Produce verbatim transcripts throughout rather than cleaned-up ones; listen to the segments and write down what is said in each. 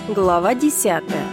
Глава десятая.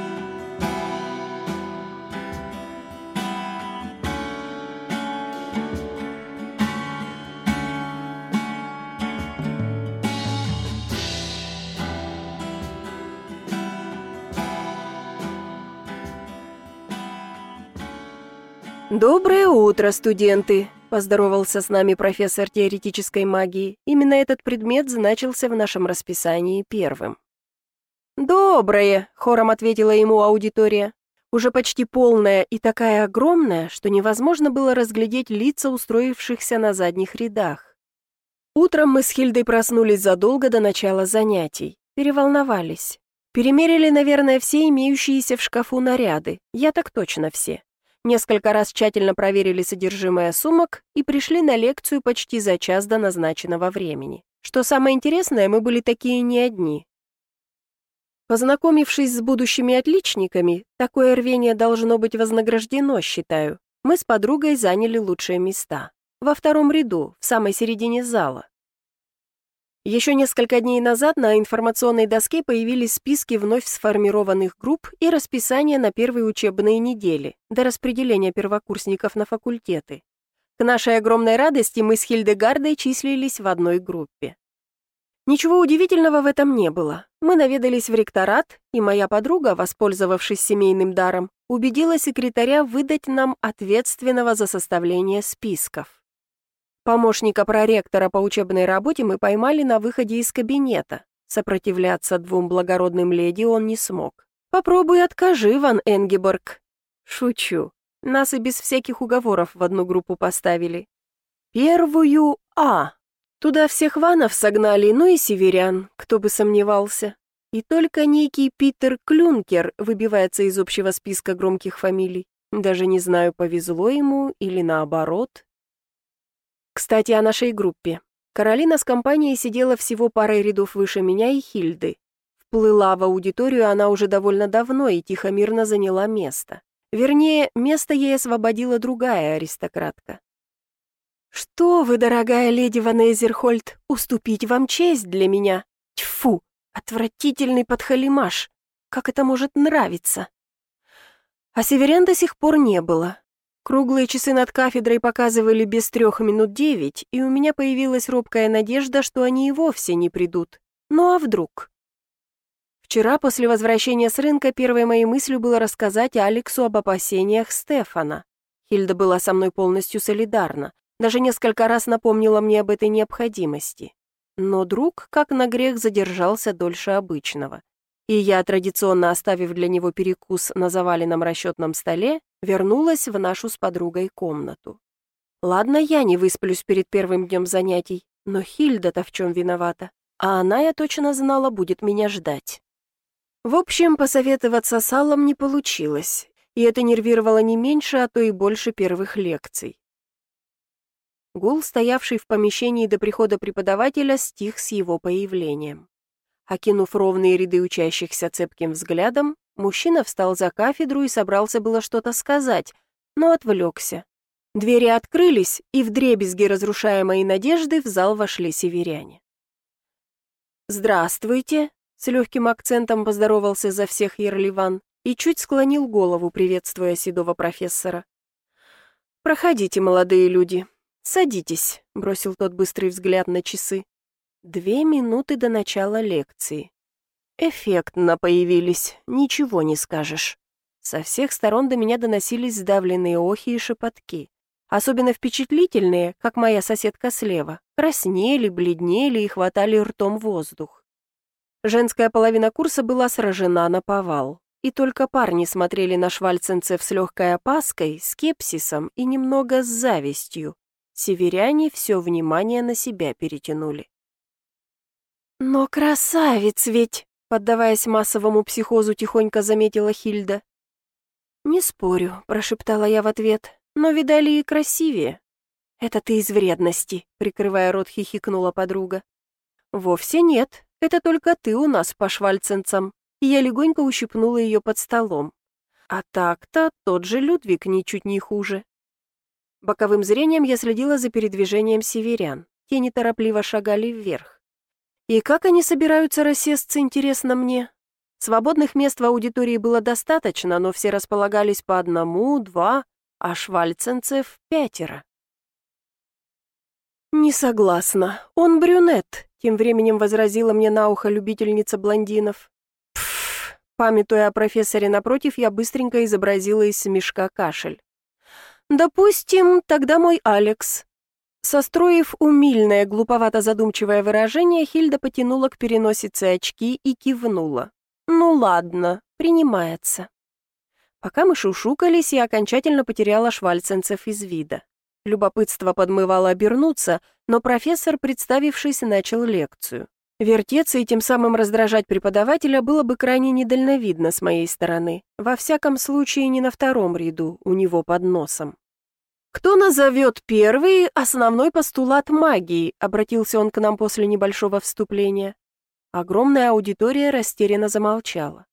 «Доброе утро, студенты!» – поздоровался с нами профессор теоретической магии. Именно этот предмет значился в нашем расписании первым. «Доброе!» – хором ответила ему аудитория. Уже почти полная и такая огромная, что невозможно было разглядеть лица устроившихся на задних рядах. Утром мы с Хильдой проснулись задолго до начала занятий. Переволновались. Перемерили, наверное, все имеющиеся в шкафу наряды. Я так точно все. Несколько раз тщательно проверили содержимое сумок и пришли на лекцию почти за час до назначенного времени. Что самое интересное, мы были такие не одни. Познакомившись с будущими отличниками, такое рвение должно быть вознаграждено, считаю. Мы с подругой заняли лучшие места. Во втором ряду, в самой середине зала. Еще несколько дней назад на информационной доске появились списки вновь сформированных групп и расписание на первые учебные недели, до распределения первокурсников на факультеты. К нашей огромной радости мы с Хильдегардой числились в одной группе. Ничего удивительного в этом не было. Мы наведались в ректорат, и моя подруга, воспользовавшись семейным даром, убедила секретаря выдать нам ответственного за составление списков. Помощника проректора по учебной работе мы поймали на выходе из кабинета. Сопротивляться двум благородным леди он не смог. «Попробуй откажи, Ван Энгеборг». Шучу. Нас и без всяких уговоров в одну группу поставили. Первую А. Туда всех ванов согнали, ну и северян, кто бы сомневался. И только некий Питер Клюнкер выбивается из общего списка громких фамилий. Даже не знаю, повезло ему или наоборот. Кстати, о нашей группе. Каролина с компанией сидела всего парой рядов выше меня и Хильды. Вплыла в аудиторию она уже довольно давно и тихо-мирно заняла место. Вернее, место ей освободила другая аристократка. «Что вы, дорогая леди Ван Эйзерхольд, уступить вам честь для меня? Тьфу, отвратительный подхалимаш. Как это может нравиться?» А северян до сих пор не было. Круглые часы над кафедрой показывали без трех минут девять, и у меня появилась робкая надежда, что они и вовсе не придут. Ну а вдруг? Вчера, после возвращения с рынка, первой моей мыслью было рассказать Алексу об опасениях Стефана. Хильда была со мной полностью солидарна, даже несколько раз напомнила мне об этой необходимости. Но друг, как на грех, задержался дольше обычного. И я, традиционно оставив для него перекус на заваленном расчетном столе, вернулась в нашу с подругой комнату. Ладно, я не высплюсь перед первым днем занятий, но Хильда-то в чем виновата? А она, я точно знала, будет меня ждать. В общем, посоветоваться с Аллом не получилось, и это нервировало не меньше, а то и больше первых лекций. Гул, стоявший в помещении до прихода преподавателя, стих с его появлением. Окинув ровные ряды учащихся цепким взглядом, мужчина встал за кафедру и собрался было что-то сказать, но отвлекся. Двери открылись, и вдребезги разрушая мои надежды, в зал вошли северяне. «Здравствуйте», — с легким акцентом поздоровался за всех Ерливан и чуть склонил голову, приветствуя седого профессора. «Проходите, молодые люди. Садитесь», — бросил тот быстрый взгляд на часы. Две минуты до начала лекции. Эффектно появились, ничего не скажешь. Со всех сторон до меня доносились сдавленные охи и шепотки. Особенно впечатлительные, как моя соседка слева, краснели, бледнели и хватали ртом воздух. Женская половина курса была сражена наповал, и только парни смотрели на швальценцев с легкой опаской, скепсисом и немного с завистью. Северяне все внимание на себя перетянули. «Но красавец ведь!» — поддаваясь массовому психозу, тихонько заметила Хильда. «Не спорю», — прошептала я в ответ, — «но видали и красивее». «Это ты из вредности», — прикрывая рот, хихикнула подруга. «Вовсе нет, это только ты у нас по швальценцам», и я легонько ущипнула ее под столом. А так-то тот же Людвиг ничуть не хуже. Боковым зрением я следила за передвижением северян. Те неторопливо шагали вверх. И как они собираются рассесться, интересно мне? Свободных мест в аудитории было достаточно, но все располагались по одному, два, а швальценцев пятеро. «Не согласна. Он брюнет», — тем временем возразила мне на ухо любительница блондинов. Пф, памятуя о профессоре напротив, я быстренько изобразила из смешка кашель. «Допустим, тогда мой Алекс». Состроив умильное, глуповато-задумчивое выражение, Хильда потянула к переносице очки и кивнула. «Ну ладно, принимается». Пока мы шушукались, я окончательно потеряла швальценцев из вида. Любопытство подмывало обернуться, но профессор, представившись, начал лекцию. Вертеться и тем самым раздражать преподавателя было бы крайне недальновидно с моей стороны. Во всяком случае, не на втором ряду, у него под носом. «Кто назовет первый основной постулат магии?» — обратился он к нам после небольшого вступления. Огромная аудитория растерянно замолчала.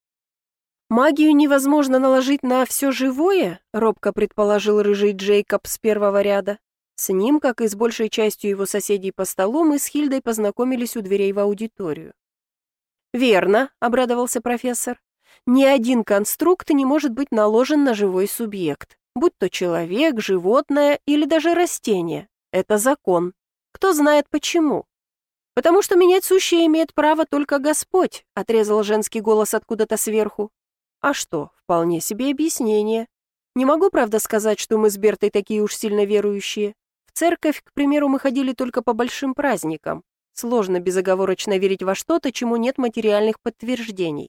«Магию невозможно наложить на все живое?» — робко предположил рыжий Джейкоб с первого ряда. С ним, как и с большей частью его соседей по столу, мы с Хильдой познакомились у дверей в аудиторию. «Верно», — обрадовался профессор. «Ни один конструкт не может быть наложен на живой субъект, будь то человек, животное или даже растение. Это закон. Кто знает почему?» «Потому что менять сущее имеет право только Господь», — отрезал женский голос откуда-то сверху. А что, вполне себе объяснение. Не могу, правда, сказать, что мы с Бертой такие уж сильно верующие. В церковь, к примеру, мы ходили только по большим праздникам. Сложно безоговорочно верить во что-то, чему нет материальных подтверждений.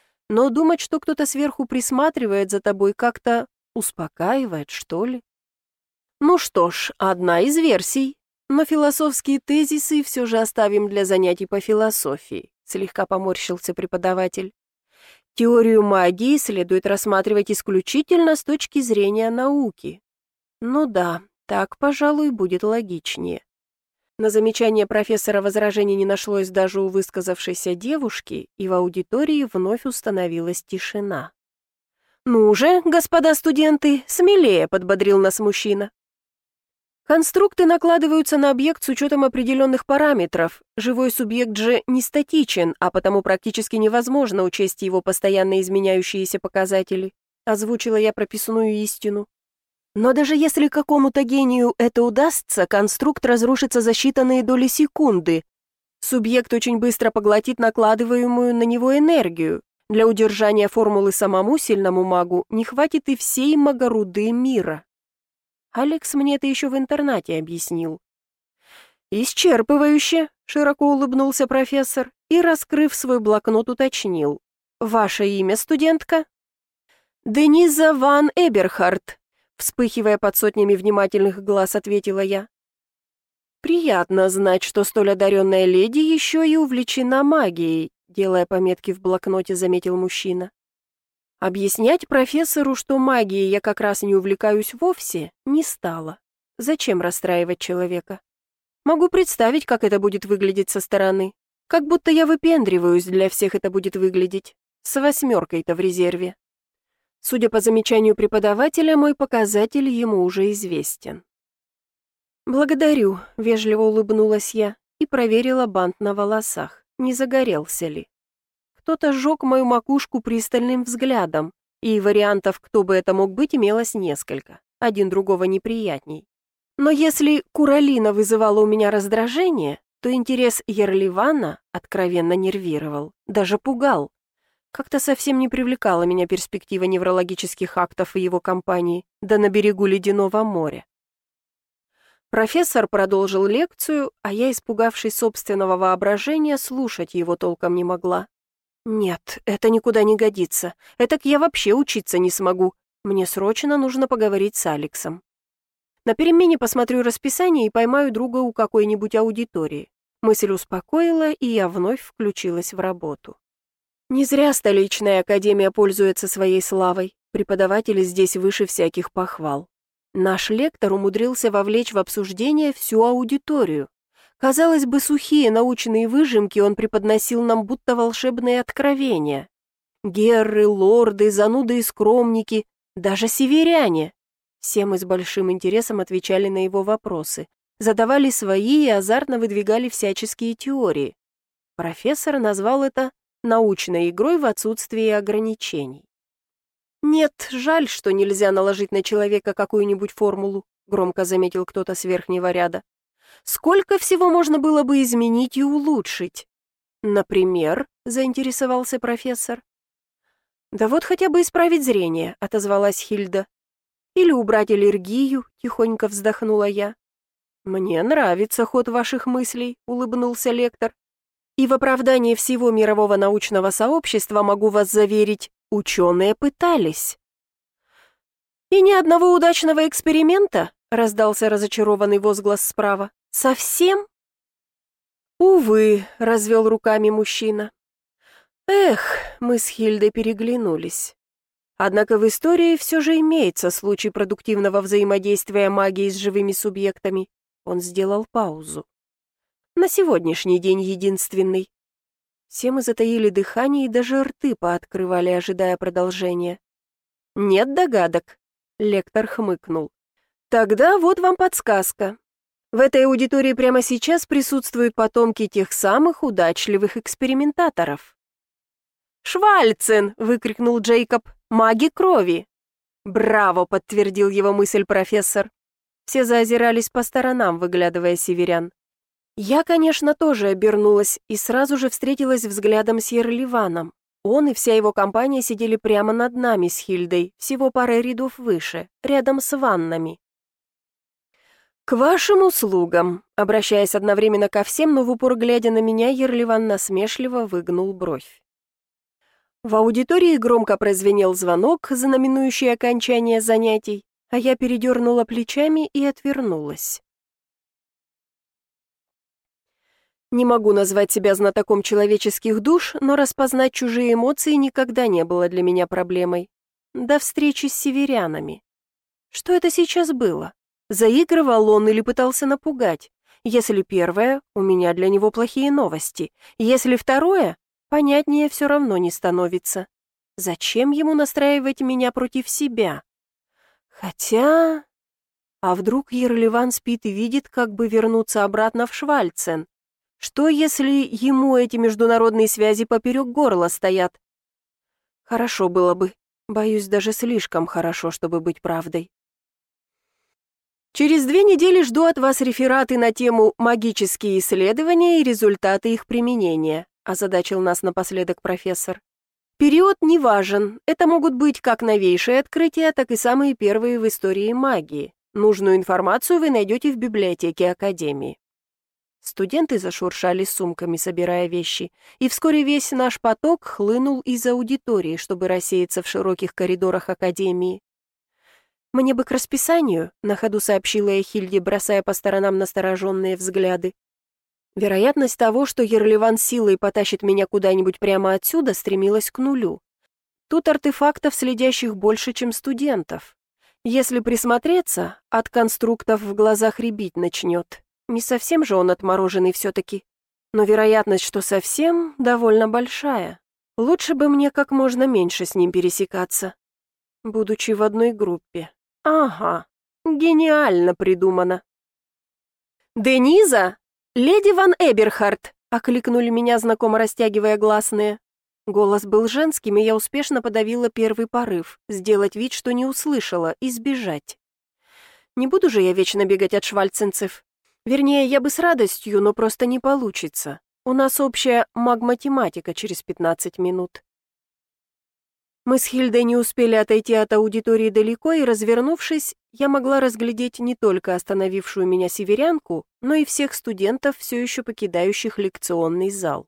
Но думать, что кто-то сверху присматривает за тобой, как-то успокаивает, что ли? Ну что ж, одна из версий. Но философские тезисы все же оставим для занятий по философии, слегка поморщился преподаватель. Теорию магии следует рассматривать исключительно с точки зрения науки. Ну да, так, пожалуй, будет логичнее. На замечание профессора возражений не нашлось даже у высказавшейся девушки, и в аудитории вновь установилась тишина. «Ну же, господа студенты, смелее», — подбодрил нас мужчина. Конструкты накладываются на объект с учетом определенных параметров. Живой субъект же не статичен, а потому практически невозможно учесть его постоянно изменяющиеся показатели. Озвучила я прописанную истину. Но даже если какому-то гению это удастся, конструкт разрушится за считанные доли секунды. Субъект очень быстро поглотит накладываемую на него энергию. Для удержания формулы самому сильному магу не хватит и всей магоруды мира. Алекс мне это еще в интернате объяснил. «Исчерпывающе», — широко улыбнулся профессор и, раскрыв свой блокнот, уточнил. «Ваше имя, студентка?» «Дениза ван Эберхард», — вспыхивая под сотнями внимательных глаз, ответила я. «Приятно знать, что столь одаренная леди еще и увлечена магией», — делая пометки в блокноте, заметил мужчина. Объяснять профессору, что магией я как раз не увлекаюсь вовсе, не стала. Зачем расстраивать человека? Могу представить, как это будет выглядеть со стороны. Как будто я выпендриваюсь, для всех это будет выглядеть. С восьмеркой-то в резерве. Судя по замечанию преподавателя, мой показатель ему уже известен. «Благодарю», — вежливо улыбнулась я и проверила бант на волосах, не загорелся ли. Кто-то сжег мою макушку пристальным взглядом, и вариантов, кто бы это мог быть, имелось несколько, один другого неприятней. Но если Куралина вызывала у меня раздражение, то интерес Ерливана откровенно нервировал, даже пугал. Как-то совсем не привлекала меня перспектива неврологических актов и его компании, да на берегу ледяного моря. Профессор продолжил лекцию, а я, испугавшись собственного воображения, слушать его толком не могла. «Нет, это никуда не годится. Этак я вообще учиться не смогу. Мне срочно нужно поговорить с Алексом. На перемене посмотрю расписание и поймаю друга у какой-нибудь аудитории». Мысль успокоила, и я вновь включилась в работу. Не зря столичная академия пользуется своей славой. Преподаватели здесь выше всяких похвал. Наш лектор умудрился вовлечь в обсуждение всю аудиторию. Казалось бы, сухие научные выжимки он преподносил нам будто волшебные откровения. Герры, лорды, зануды и скромники, даже северяне. Все мы с большим интересом отвечали на его вопросы, задавали свои и азартно выдвигали всяческие теории. Профессор назвал это научной игрой в отсутствии ограничений. «Нет, жаль, что нельзя наложить на человека какую-нибудь формулу», громко заметил кто-то с верхнего ряда. «Сколько всего можно было бы изменить и улучшить?» «Например?» — заинтересовался профессор. «Да вот хотя бы исправить зрение», — отозвалась Хильда. «Или убрать аллергию», — тихонько вздохнула я. «Мне нравится ход ваших мыслей», — улыбнулся лектор. «И в оправдании всего мирового научного сообщества могу вас заверить, ученые пытались». «И ни одного удачного эксперимента?» — раздался разочарованный возглас справа. «Совсем?» «Увы», — развел руками мужчина. «Эх», — мы с Хильдой переглянулись. Однако в истории все же имеется случай продуктивного взаимодействия магии с живыми субъектами. Он сделал паузу. На сегодняшний день единственный. Все мы затаили дыхание и даже рты пооткрывали, ожидая продолжения. «Нет догадок?» — лектор хмыкнул. «Тогда вот вам подсказка. В этой аудитории прямо сейчас присутствуют потомки тех самых удачливых экспериментаторов». «Швальцен!» — выкрикнул Джейкоб. «Маги крови!» «Браво!» — подтвердил его мысль профессор. Все заозирались по сторонам, выглядывая северян. Я, конечно, тоже обернулась и сразу же встретилась взглядом с Ерливаном. Он и вся его компания сидели прямо над нами с Хильдой, всего парой рядов выше, рядом с ваннами. «К вашим услугам!» — обращаясь одновременно ко всем, но в упор глядя на меня, Ерливан насмешливо выгнул бровь. В аудитории громко прозвенел звонок, знаменующий окончание занятий, а я передернула плечами и отвернулась. Не могу назвать себя знатоком человеческих душ, но распознать чужие эмоции никогда не было для меня проблемой. До встречи с северянами. Что это сейчас было? Заигрывал он или пытался напугать? Если первое, у меня для него плохие новости. Если второе, понятнее все равно не становится. Зачем ему настраивать меня против себя? Хотя... А вдруг Ерливан спит и видит, как бы вернуться обратно в Швальцен? Что, если ему эти международные связи поперек горла стоят? Хорошо было бы. Боюсь, даже слишком хорошо, чтобы быть правдой. Через две недели жду от вас рефераты на тему «Магические исследования и результаты их применения», озадачил нас напоследок профессор. Период не важен. Это могут быть как новейшие открытия, так и самые первые в истории магии. Нужную информацию вы найдете в библиотеке Академии. Студенты зашуршали сумками, собирая вещи, и вскоре весь наш поток хлынул из аудитории, чтобы рассеяться в широких коридорах Академии. «Мне бы к расписанию», — на ходу сообщила я Хильде, бросая по сторонам настороженные взгляды. Вероятность того, что Ерливан силой потащит меня куда-нибудь прямо отсюда, стремилась к нулю. Тут артефактов, следящих больше, чем студентов. Если присмотреться, от конструктов в глазах рябить начнет. Не совсем же он отмороженный все-таки. Но вероятность, что совсем, довольно большая. Лучше бы мне как можно меньше с ним пересекаться. Будучи в одной группе. Ага, гениально придумано. «Дениза! Леди ван Эберхард!» — окликнули меня, знакомо растягивая гласные. Голос был женским, и я успешно подавила первый порыв — сделать вид, что не услышала, и сбежать. Не буду же я вечно бегать от швальценцев. Вернее, я бы с радостью, но просто не получится. У нас общая маг-математика через пятнадцать минут. Мы с Хильдой не успели отойти от аудитории далеко, и, развернувшись, я могла разглядеть не только остановившую меня северянку, но и всех студентов, все еще покидающих лекционный зал.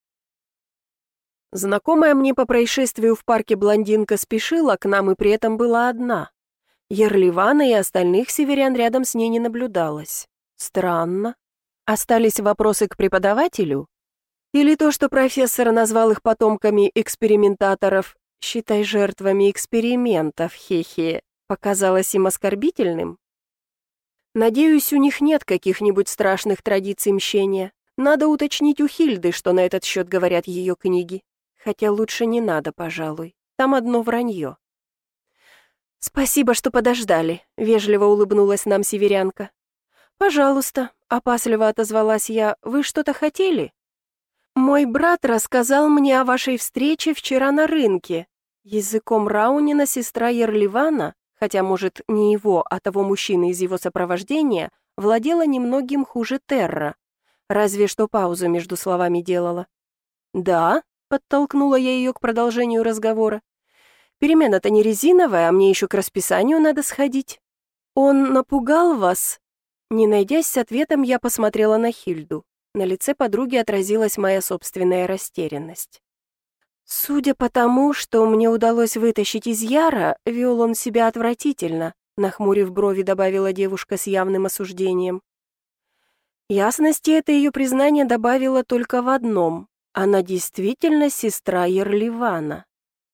Знакомая мне по происшествию в парке блондинка спешила к нам и при этом была одна. Ерливана и остальных северян рядом с ней не наблюдалось. Странно. Остались вопросы к преподавателю? Или то, что профессор назвал их потомками экспериментаторов, считай жертвами экспериментов, хе-хе, показалось им оскорбительным? Надеюсь, у них нет каких-нибудь страшных традиций мщения. Надо уточнить у Хильды, что на этот счет говорят ее книги. Хотя лучше не надо, пожалуй. Там одно вранье. «Спасибо, что подождали», — вежливо улыбнулась нам северянка. «Пожалуйста», — опасливо отозвалась я, — «вы что-то хотели?» Мой брат рассказал мне о вашей встрече вчера на рынке. Языком Раунина сестра Ерливана, хотя, может, не его, а того мужчины из его сопровождения, владела немногим хуже Терра. Разве что паузу между словами делала. «Да», — подтолкнула я ее к продолжению разговора. «Перемена-то не резиновая, а мне еще к расписанию надо сходить». «Он напугал вас?» Не найдясь с ответом, я посмотрела на Хильду. На лице подруги отразилась моя собственная растерянность. «Судя по тому, что мне удалось вытащить из Яра, вел он себя отвратительно», нахмурив брови, добавила девушка с явным осуждением. Ясности это ее признание добавило только в одном. Она действительно сестра Ерливана.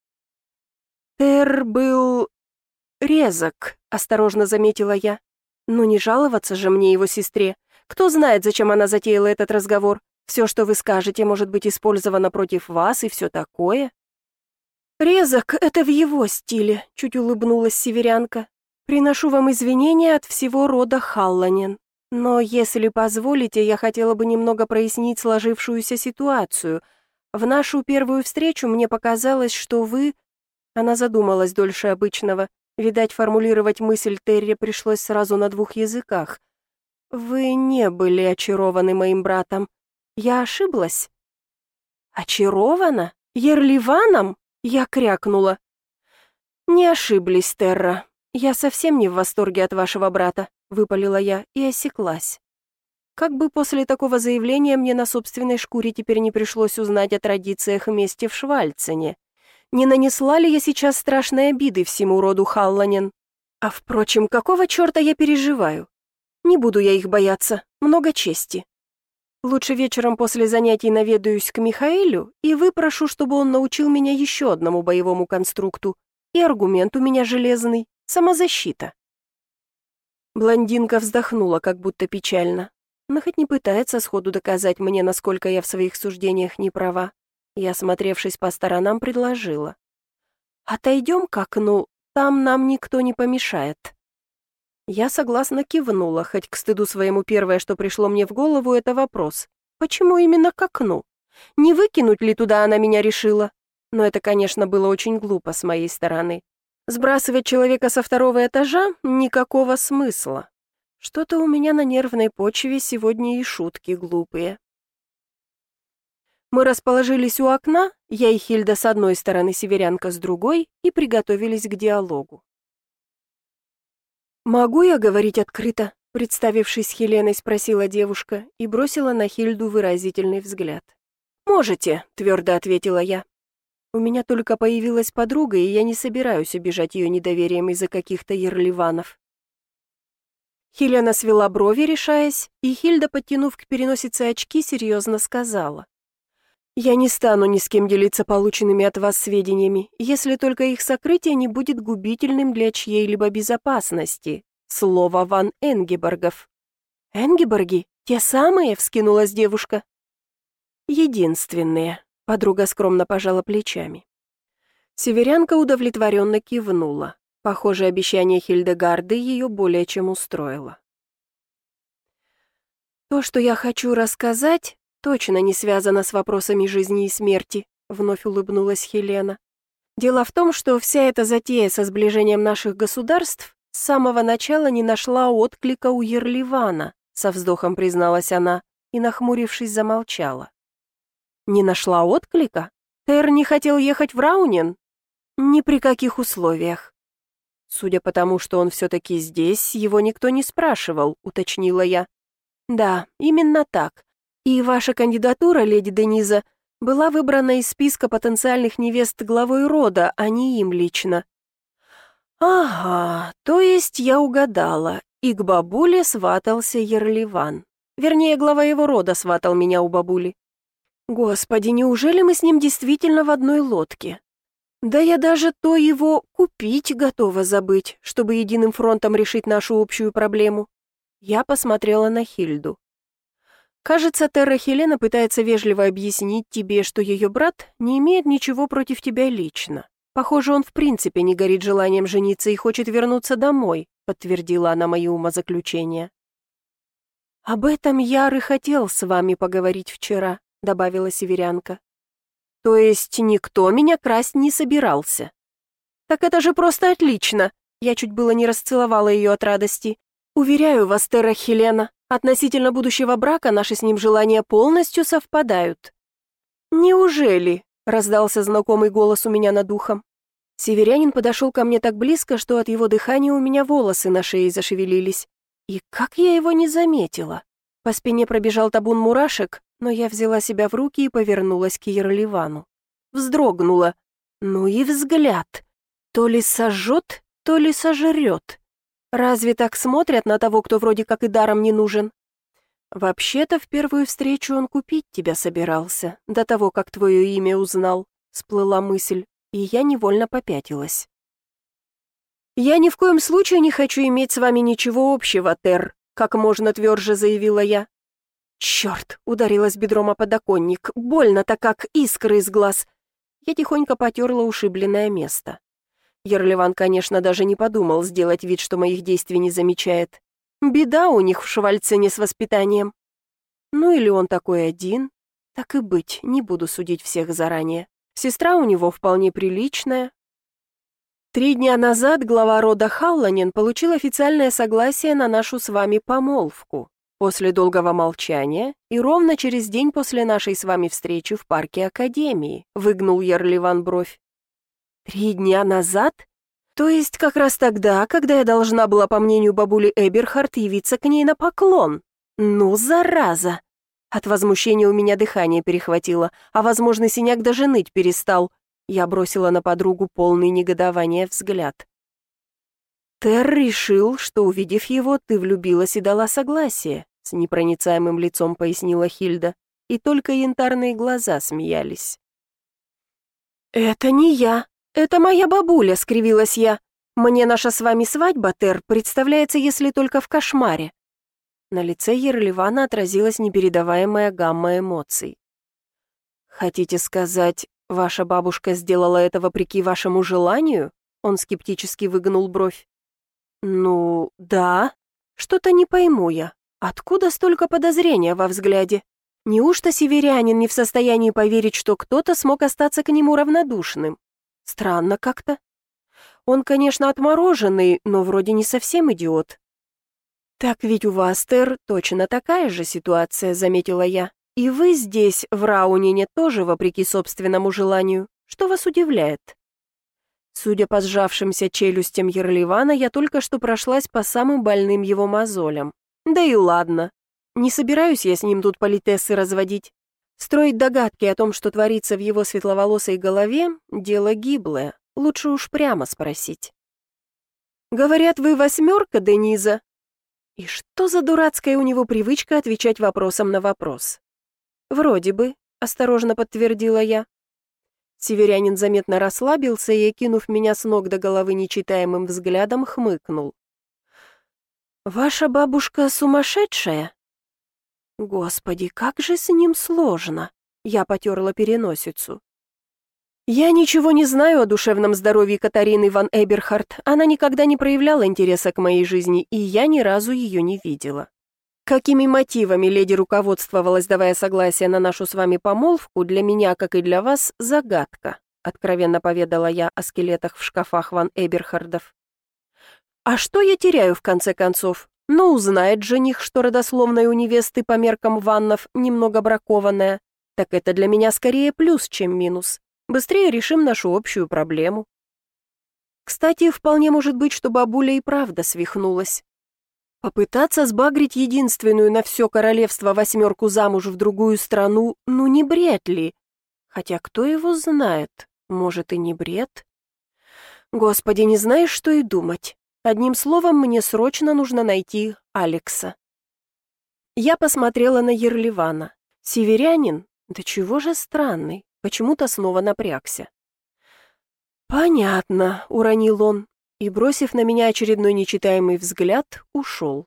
«Тер был резок», — осторожно заметила я. «Ну не жаловаться же мне его сестре. Кто знает, зачем она затеяла этот разговор? Все, что вы скажете, может быть использовано против вас и все такое». «Резок — это в его стиле», — чуть улыбнулась северянка. «Приношу вам извинения от всего рода Халланен. Но, если позволите, я хотела бы немного прояснить сложившуюся ситуацию. В нашу первую встречу мне показалось, что вы...» Она задумалась дольше обычного. Видать, формулировать мысль Терри пришлось сразу на двух языках. «Вы не были очарованы моим братом. Я ошиблась?» «Очарована? Ерливаном?» Я крякнула. «Не ошиблись, Терра. Я совсем не в восторге от вашего брата», — выпалила я и осеклась. Как бы после такого заявления мне на собственной шкуре теперь не пришлось узнать о традициях мести в Швальцене. Не нанесла ли я сейчас страшной обиды всему роду Халланен? А впрочем, какого черта я переживаю? Не буду я их бояться, много чести. Лучше вечером после занятий наведаюсь к Михаэлю и выпрошу, чтобы он научил меня еще одному боевому конструкту. И аргумент у меня железный — самозащита. Блондинка вздохнула, как будто печально, но хоть не пытается сходу доказать мне, насколько я в своих суждениях не права. Я, осмотревшись по сторонам, предложила. «Отойдем к окну, там нам никто не помешает». Я согласно кивнула, хоть к стыду своему первое, что пришло мне в голову, это вопрос. Почему именно к окну? Не выкинуть ли туда она меня решила? Но это, конечно, было очень глупо с моей стороны. Сбрасывать человека со второго этажа — никакого смысла. Что-то у меня на нервной почве сегодня и шутки глупые. Мы расположились у окна, я и Хильда с одной стороны, северянка с другой, и приготовились к диалогу. «Могу я говорить открыто?» — представившись Хеленой, спросила девушка и бросила на Хильду выразительный взгляд. «Можете», — твердо ответила я. «У меня только появилась подруга, и я не собираюсь обижать ее недоверием из-за каких-то ерливанов». Хелена свела брови, решаясь, и Хильда, подтянув к переносице очки, серьезно сказала. «Я не стану ни с кем делиться полученными от вас сведениями, если только их сокрытие не будет губительным для чьей-либо безопасности. Слово ван Энгеборгов». «Энгеборги? Те самые?» — вскинулась девушка. «Единственные», — подруга скромно пожала плечами. Северянка удовлетворенно кивнула. Похоже, обещание Хильдегарды ее более чем устроило. «То, что я хочу рассказать, точно не связано с вопросами жизни и смерти», — вновь улыбнулась Хелена. «Дело в том, что вся эта затея со сближением наших государств с самого начала не нашла отклика у Ерливана», — со вздохом призналась она и, нахмурившись, замолчала. «Не нашла отклика? Тер не хотел ехать в Раунен?» «Ни при каких условиях». «Судя по тому, что он все-таки здесь, его никто не спрашивал», — уточнила я. «Да, именно так. И ваша кандидатура, леди Дениза, была выбрана из списка потенциальных невест главой рода, а не им лично». «Ага, то есть я угадала, и к бабуле сватался Ерливан. Вернее, глава его рода сватал меня у бабули. Господи, неужели мы с ним действительно в одной лодке? Да я даже то его купить готова забыть, чтобы единым фронтом решить нашу общую проблему». Я посмотрела на Хильду. «Кажется, Терра Хелена пытается вежливо объяснить тебе, что ее брат не имеет ничего против тебя лично. Похоже, он в принципе не горит желанием жениться и хочет вернуться домой», подтвердила она мои умозаключения. «Об этом Яр и хотел с вами поговорить вчера. — добавила северянка. «То есть никто меня красть не собирался?» «Так это же просто отлично!» Я чуть было не расцеловала ее от радости. «Уверяю вас, Терра Хелена, относительно будущего брака наши с ним желания полностью совпадают». «Неужели?» — раздался знакомый голос у меня над ухом. Северянин подошел ко мне так близко, что от его дыхания у меня волосы на шее зашевелились. И как я его не заметила? По спине пробежал табун мурашек, но я взяла себя в руки и повернулась к Ерливану. Вздрогнула. Ну и взгляд. То ли сожжет, то ли сожрет. Разве так смотрят на того, кто вроде как и даром не нужен? Вообще-то в первую встречу он купить тебя собирался, до того, как твое имя узнал, всплыла мысль, и я невольно попятилась. «Я ни в коем случае не хочу иметь с вами ничего общего, Тер», как можно тверже заявила я. «Черт!» — ударилась бедром о подоконник, больно-то как искры из глаз. Я тихонько потерла ушибленное место. Ерливан, конечно, даже не подумал сделать вид, что моих действий не замечает. Беда у них в Швальцине с воспитанием. Ну или он такой один. Так и быть, не буду судить всех заранее. Сестра у него вполне приличная. Три дня назад глава рода Халланен получил официальное согласие на нашу с вами помолвку. После долгого молчания и ровно через день после нашей с вами встречи в парке Академии, выгнул Ерливан бровь. Три дня назад? То есть как раз тогда, когда я должна была, по мнению бабули Эберхард, явиться к ней на поклон. Ну, зараза! От возмущения у меня дыхание перехватило, а возможный синяк даже ныть перестал. Я бросила на подругу полный негодования взгляд. Тер решил, что, увидев его, ты влюбилась и дала согласие, с непроницаемым лицом пояснила Хильда, и только янтарные глаза смеялись. «Это не я, это моя бабуля», — скривилась я. «Мне наша с вами свадьба, Тер, представляется, если только в кошмаре». На лице Ерливана отразилась непередаваемая гамма эмоций. «Хотите сказать, ваша бабушка сделала это вопреки вашему желанию?» Он скептически выгнул бровь. «Ну, да. Что-то не пойму я. Откуда столько подозрения во взгляде? Неужто северянин не в состоянии поверить, что кто-то смог остаться к нему равнодушным? Странно как-то. Он, конечно, отмороженный, но вроде не совсем идиот». «Так ведь у вас, Тер, точно такая же ситуация», — заметила я. «И вы здесь, в Раунине, тоже вопреки собственному желанию. Что вас удивляет?» Судя по сжавшимся челюстям Ерливана, я только что прошлась по самым больным его мозолям. Да и ладно. Не собираюсь я с ним тут политессы разводить. Строить догадки о том, что творится в его светловолосой голове, дело гиблое. Лучше уж прямо спросить. «Говорят, вы восьмерка, Дениза?» И что за дурацкая у него привычка отвечать вопросом на вопрос? «Вроде бы», — осторожно подтвердила я. Северянин заметно расслабился и, окинув меня с ног до головы нечитаемым взглядом, хмыкнул. «Ваша бабушка сумасшедшая?» «Господи, как же с ним сложно!» Я потерла переносицу. «Я ничего не знаю о душевном здоровье Катарины ван Эберхард. Она никогда не проявляла интереса к моей жизни, и я ни разу ее не видела. Какими мотивами леди руководствовалась, давая согласие на нашу с вами помолвку, для меня, как и для вас, загадка», откровенно поведала я о скелетах в шкафах ван Эберхардов. «А что я теряю, в конце концов? Ну, узнает жених, что родословная у невесты по меркам ваннов немного бракованная. Так это для меня скорее плюс, чем минус. Быстрее решим нашу общую проблему». Кстати, вполне может быть, что бабуля и правда свихнулась. Попытаться сбагрить единственную на все королевство восьмерку замуж в другую страну, ну не бред ли? Хотя кто его знает, может и не бред? Господи, не знаешь, что и думать. Одним словом, мне срочно нужно найти Алекса. Я посмотрела на Ерливана. Северянин? Да чего же странный. Почему-то снова напрягся. «Понятно», — уронил он, и, бросив на меня очередной нечитаемый взгляд, ушел.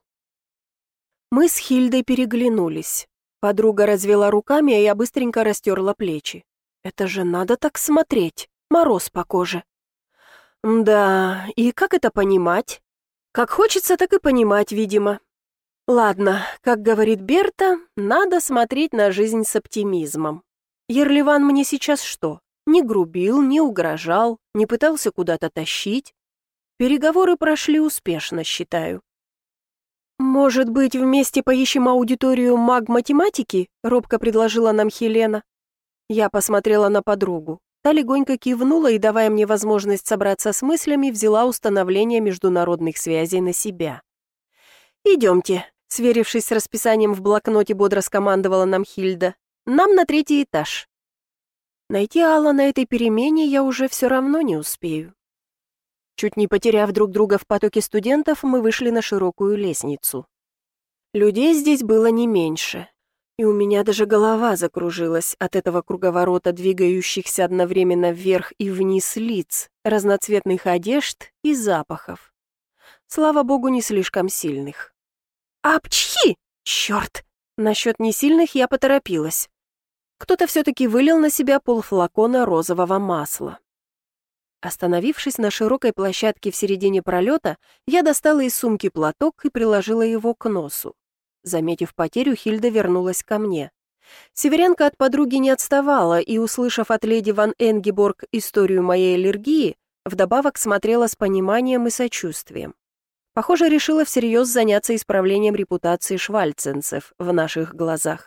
Мы с Хильдой переглянулись. Подруга развела руками, а я быстренько растерла плечи. «Это же надо так смотреть, мороз по коже». «Да, и как это понимать?» «Как хочется, так и понимать, видимо». Ладно, как говорит Берта, надо смотреть на жизнь с оптимизмом. Ерливан мне сейчас что? Не грубил, не угрожал, не пытался куда-то тащить. Переговоры прошли успешно, считаю. «Может быть, вместе поищем аудиторию маг-математики?» — робко предложила нам Хелена. Я посмотрела на подругу. Та легонько кивнула и, давая мне возможность собраться с мыслями, взяла установление международных связей на себя. «Идемте», — сверившись с расписанием в блокноте, бодро скомандовала нам Хильда. «Нам на третий этаж». Найти Алла на этой перемене я уже все равно не успею. Чуть не потеряв друг друга в потоке студентов, мы вышли на широкую лестницу. Людей здесь было не меньше, и у меня даже голова закружилась от этого круговорота двигающихся одновременно вверх и вниз лиц, разноцветных одежд и запахов. Слава богу, не слишком сильных. «Апчхи! Черт!» Насчет несильных я поторопилась. Кто-то все-таки вылил на себя полфлакона розового масла. Остановившись на широкой площадке в середине пролета, я достала из сумки платок и приложила его к носу. Заметив потерю, Хильда вернулась ко мне. Северянка от подруги не отставала и, услышав от леди ван Энгеборг историю моей аллергии, вдобавок смотрела с пониманием и сочувствием. Похоже, решила всерьез заняться исправлением репутации швальценцев в наших глазах.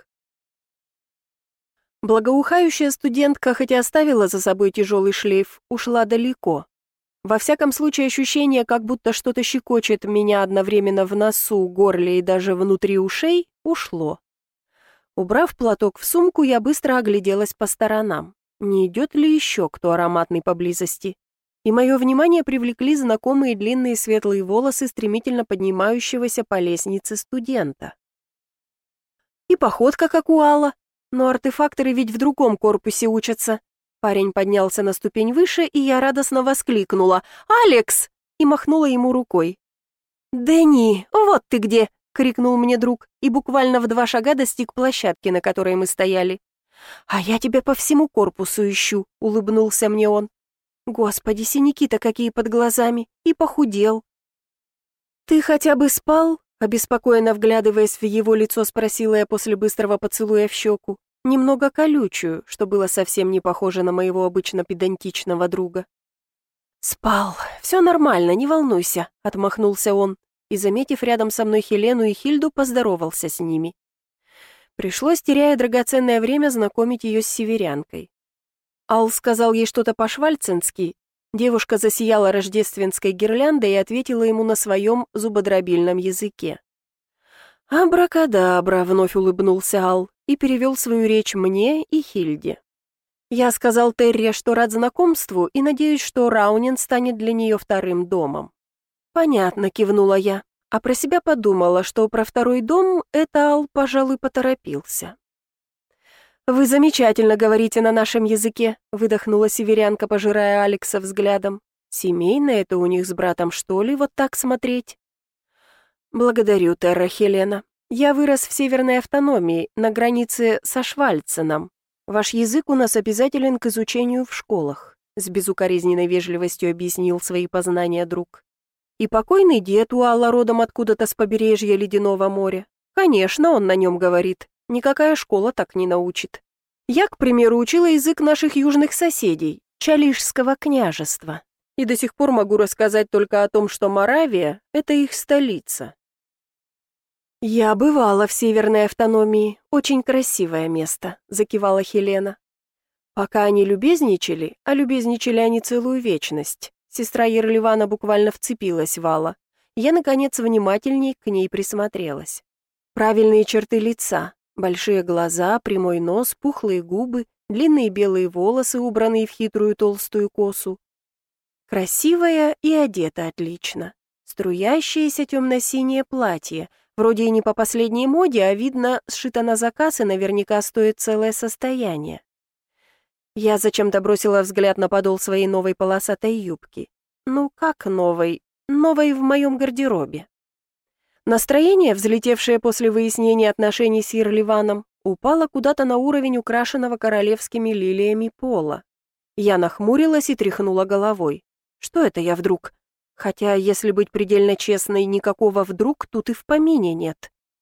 Благоухающая студентка, хотя оставила за собой тяжелый шлейф, ушла далеко. Во всяком случае, ощущение, как будто что-то щекочет меня одновременно в носу, горле и даже внутри ушей, ушло. Убрав платок в сумку, я быстро огляделась по сторонам. Не идет ли еще кто ароматный поблизости? И мое внимание привлекли знакомые длинные светлые волосы стремительно поднимающегося по лестнице студента. И походка, как у Алла. Но артефакторы ведь в другом корпусе учатся. Парень поднялся на ступень выше, и я радостно воскликнула «Алекс!» и махнула ему рукой. «Дэнни, вот ты где!» — крикнул мне друг и буквально в два шага достиг площадки, на которой мы стояли. «А я тебя по всему корпусу ищу», — улыбнулся мне он. «Господи, синяки-то какие под глазами! И похудел!» «Ты хотя бы спал?» — обеспокоенно вглядываясь в его лицо, спросила я после быстрого поцелуя в щеку, немного колючую, что было совсем не похоже на моего обычно педантичного друга. «Спал. Все нормально, не волнуйся», — отмахнулся он и, заметив рядом со мной Хелену и Хильду, поздоровался с ними. Пришлось, теряя драгоценное время, знакомить ее с северянкой. Ал сказал ей что-то по-швальценски. Девушка засияла рождественской гирляндой и ответила ему на своем зубодробильном языке. «Абракадабра», — вновь улыбнулся Ал и перевел свою речь мне и Хильде. «Я сказал Терре, что рад знакомству и надеюсь, что Раунин станет для нее вторым домом». «Понятно», — кивнула я, а про себя подумала, что про второй дом это Ал, пожалуй, поторопился. «Вы замечательно говорите на нашем языке», — выдохнула северянка, пожирая Алекса взглядом. «Семейно это у них с братом, что ли, вот так смотреть?» «Благодарю, Терра Хелена. Я вырос в северной автономии, на границе со Швальценом. Ваш язык у нас обязателен к изучению в школах», — с безукоризненной вежливостью объяснил свои познания друг. «И покойный дед у Алла родом откуда-то с побережья Ледяного моря. Конечно, он на нем говорит. Никакая школа так не научит. Я, к примеру, учила язык наших южных соседей, Чалишского княжества, и до сих пор могу рассказать только о том, что Моравия — это их столица». «Я бывала в Северной автономии, очень красивое место», — закивала Хелена. Пока они любезничали, а любезничали они целую вечность, сестра Ерливана буквально вцепилась в Алла. Я, наконец, внимательней к ней присмотрелась. Правильные черты лица, большие глаза, прямой нос, пухлые губы, длинные белые волосы, убранные в хитрую толстую косу. Красивая и одета отлично. Струящееся темно-синее платье, вроде и не по последней моде, а видно, сшито на заказ и наверняка стоит целое состояние. Я зачем-то бросила взгляд на подол своей новой полосатой юбки. Ну как новой? Новой в моем гардеробе. Настроение, взлетевшее после выяснения отношений с Ерливаном, упало куда-то на уровень украшенного королевскими лилиями пола. Я нахмурилась и тряхнула головой. Что это я вдруг? Хотя, если быть предельно честной, никакого вдруг тут и в помине нет.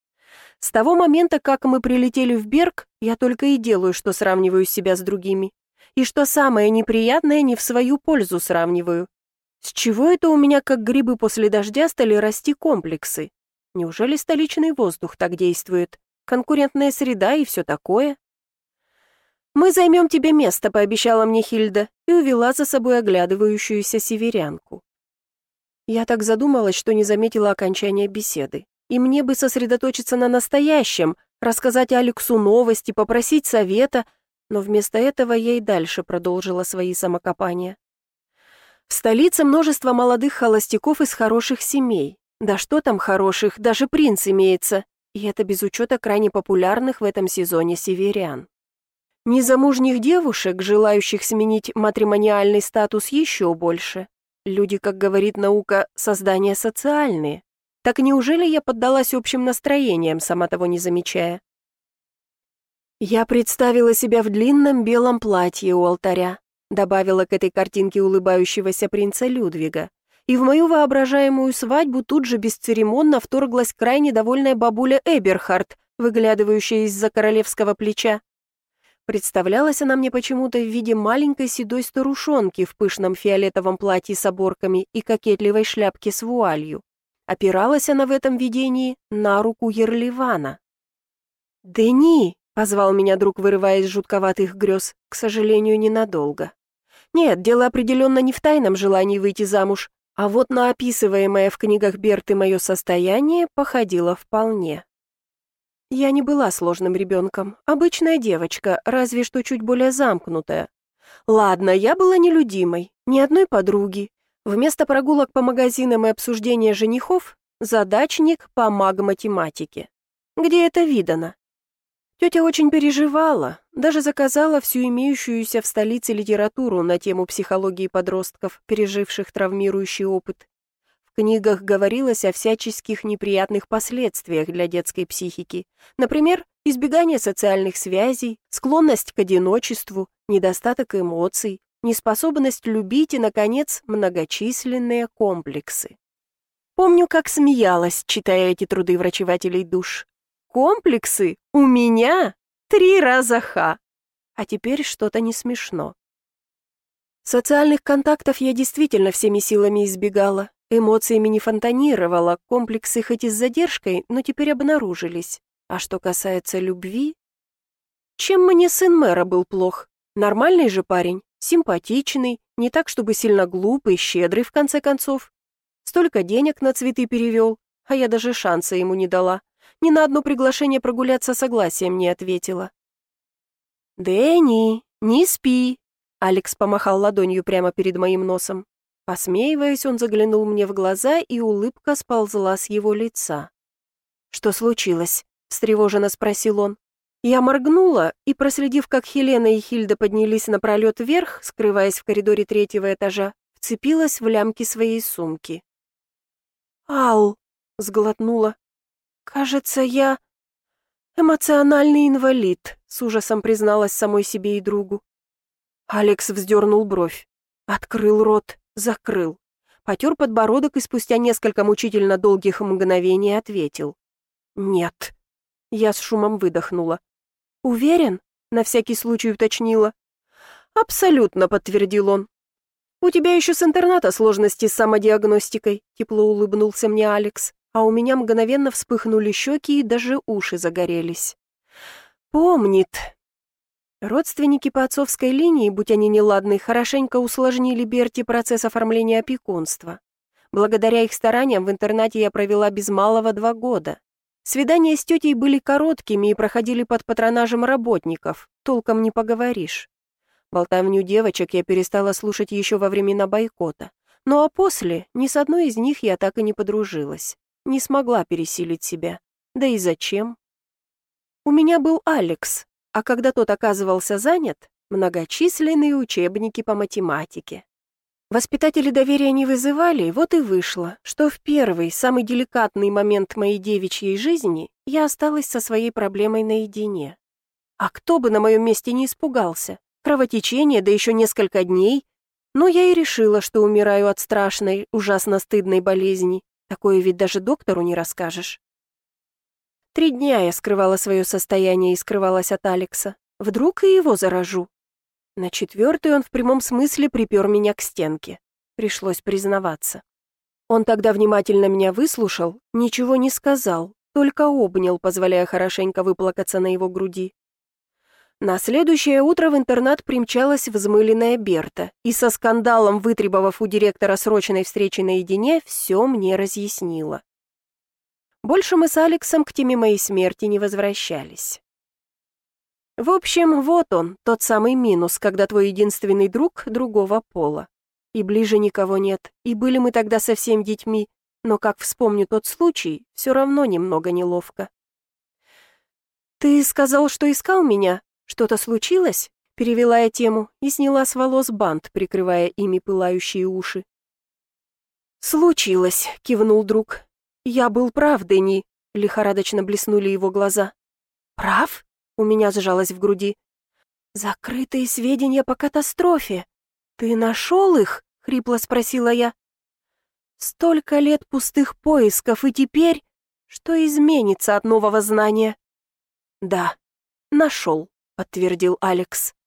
С того момента, как мы прилетели в Берг, я только и делаю, что сравниваю себя с другими. И что самое неприятное, не в свою пользу сравниваю. С чего это у меня, как грибы после дождя, стали расти комплексы? Неужели столичный воздух так действует? Конкурентная среда и все такое? «Мы займем тебе место», — пообещала мне Хильда и увела за собой оглядывающуюся северянку. Я так задумалась, что не заметила окончания беседы. И мне бы сосредоточиться на настоящем, рассказать Алексу новости, попросить совета, но вместо этого я и дальше продолжила свои самокопания. В столице множество молодых холостяков из хороших семей. Да что там хороших, даже принц имеется. И это без учета крайне популярных в этом сезоне северян. Незамужних девушек, желающих сменить матримониальный статус, еще больше. Люди, как говорит наука, создания социальные. Так неужели я поддалась общим настроениям, сама того не замечая? Я представила себя в длинном белом платье у алтаря, добавила к этой картинке улыбающегося принца Людвига, и в мою воображаемую свадьбу тут же бесцеремонно вторглась крайне довольная бабуля Эберхард, выглядывающая из-за королевского плеча. Представлялась она мне почему-то в виде маленькой седой старушонки в пышном фиолетовом платье с оборками и кокетливой шляпке с вуалью. Опиралась она в этом видении на руку Ерливана. «Дени!» — позвал меня друг, вырывая из жутковатых грез, к сожалению, ненадолго. Нет, дело определенно не в тайном желании выйти замуж, а вот на описываемое в книгах Берты мое состояние походило вполне. Я не была сложным ребенком, обычная девочка, разве что чуть более замкнутая. Ладно, я была нелюдимой, ни одной подруги. Вместо прогулок по магазинам и обсуждения женихов – задачник по маг-математике. Где это видано? Тетя очень переживала, даже заказала всю имеющуюся в столице литературу на тему психологии подростков, переживших травмирующий опыт. В книгах говорилось о всяческих неприятных последствиях для детской психики. Например, избегание социальных связей, склонность к одиночеству, недостаток эмоций, неспособность любить и, наконец, многочисленные комплексы. Помню, как смеялась, читая эти труды врачевателей душ. Комплексы? У меня? Три раза ха! А теперь что-то не смешно. Социальных контактов я действительно всеми силами избегала. Эмоциями не фонтанировала, комплексы хоть и с задержкой, но теперь обнаружились. А что касается любви... Чем мне сын мэра был плох? Нормальный же парень, симпатичный, не так, чтобы сильно глупый, щедрый, в конце концов. Столько денег на цветы перевел, а я даже шанса ему не дала. Ни на одно приглашение прогуляться согласием не ответила. «Дэнни, не спи!» Алекс помахал ладонью прямо перед моим носом. Посмеиваясь, он заглянул мне в глаза, и улыбка сползла с его лица. «Что случилось?» — встревоженно спросил он. Я моргнула и, проследив, как Хелена и Хильда поднялись напролет вверх, скрываясь в коридоре третьего этажа, вцепилась в лямки своей сумки. «Ал!» — сглотнула. «Кажется, я эмоциональный инвалид», — с ужасом призналась самой себе и другу. Алекс вздернул бровь, открыл рот, закрыл, потер подбородок и спустя несколько мучительно долгих мгновений ответил. «Нет». Я с шумом выдохнула. «Уверен?» — на всякий случай уточнила. «Абсолютно», — подтвердил он. «У тебя еще с интерната сложности с самодиагностикой», — тепло улыбнулся мне Алекс, а у меня мгновенно вспыхнули щеки и даже уши загорелись. «Помнит». Родственники по отцовской линии, будь они неладны, хорошенько усложнили Берте процесс оформления опекунства. Благодаря их стараниям в интернате я провела без малого два года. Свидания с тетей были короткими и проходили под патронажем работников, толком не поговоришь. Болтовню девочек я перестала слушать еще во времена бойкота. Ну а после ни с одной из них я так и не подружилась. Не смогла пересилить себя. Да и зачем? У меня был Алекс, а когда тот оказывался занят, многочисленные учебники по математике. Воспитатели доверия не вызывали, вот и вышло, что в первый, самый деликатный момент моей девичьей жизни я осталась со своей проблемой наедине. А кто бы на моем месте не испугался? Кровотечение, да еще несколько дней. Но я и решила, что умираю от страшной, ужасно стыдной болезни. Такое ведь даже доктору не расскажешь. Три дня я скрывала свое состояние и скрывалась от Алекса. Вдруг и его заражу. На четвертый он в прямом смысле припер меня к стенке. Пришлось признаваться. Он тогда внимательно меня выслушал, ничего не сказал, только обнял, позволяя хорошенько выплакаться на его груди. На следующее утро в интернат примчалась взмыленная Берта и со скандалом, вытребовав у директора срочной встречи наедине, все мне разъяснила. Больше мы с Алексом к теме моей смерти не возвращались. В общем, вот он, тот самый минус, когда твой единственный друг другого пола. И ближе никого нет, и были мы тогда совсем детьми, но, как вспомню тот случай, все равно немного неловко. «Ты сказал, что искал меня? Что-то случилось?» Перевела я тему и сняла с волос бант, прикрывая ими пылающие уши. «Случилось», — кивнул друг. «Я был прав, Дени», — лихорадочно блеснули его глаза. «Прав?» — у меня сжалось в груди. «Закрытые сведения по катастрофе. Ты нашел их?» — хрипло спросила я. «Столько лет пустых поисков, и теперь... Что изменится от нового знания?» «Да, нашел», — подтвердил Алекс.